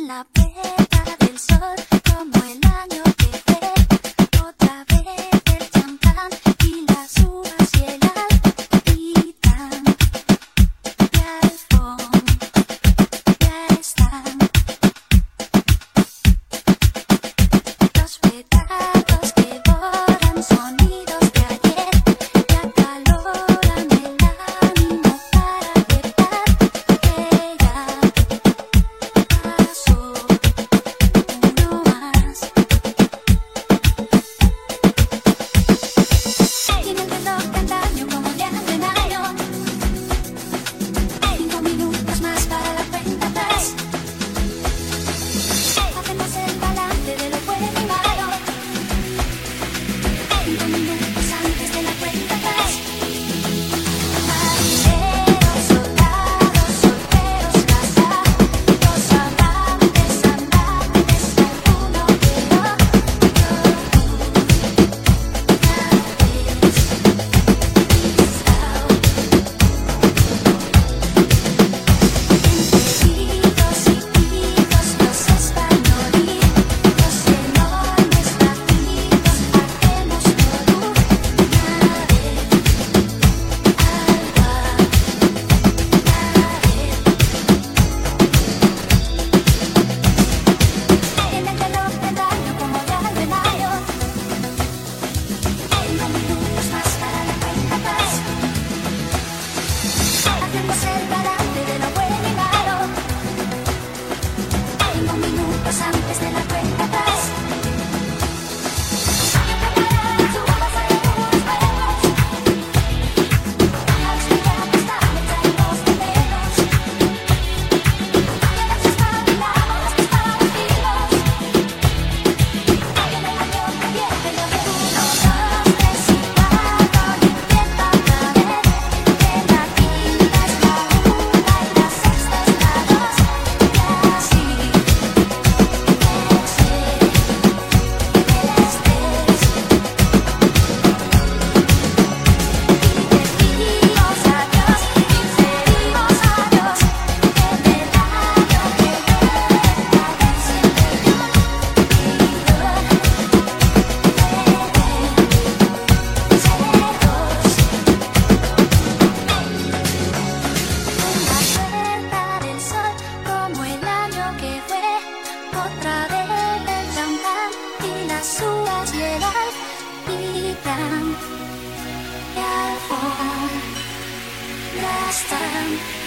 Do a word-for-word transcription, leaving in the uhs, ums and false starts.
la puerta del sol, como el año que fue. Otra vez el champán y las uvas y el alquitrán. Y al fondo ya están los petardos que borran sonidos de ayer y acaloran el ánimo para apretar que ya pasó uno más. Tiene el reloj de antaño como de antenario. Cinco minutos más para la cuenta atrás. Hacemos el balance de lo bueno y malo. Cinco minutos antes de la cuenta atrás. Marineros, soldados, solteros, casados, amantes, andantes, alguno quedó. Hijos y hijos, los españolitos, enormes latidos, hacemos todo una vez. Tiene el reloj de antaño como de antenario. Cinco minutos más para la cuenta atrás. Hacemos el balance de lo bueno y malo. Cinco minutos antes de la cuenta atrás. Preparar su bolsa de puros huevos. Al llegar hasta meter los dedos. Alguien nos está mirando, los que estaban vivos. Alguien el año que viene lo de uno, dos, tres y cuatro. Y empieza otra vez. Que la quinta es la una y la sexta es la dos. Y así del sol, como el año que fue. Otra vez el champán y las uvas y el alquitrán. Y al fondo ya están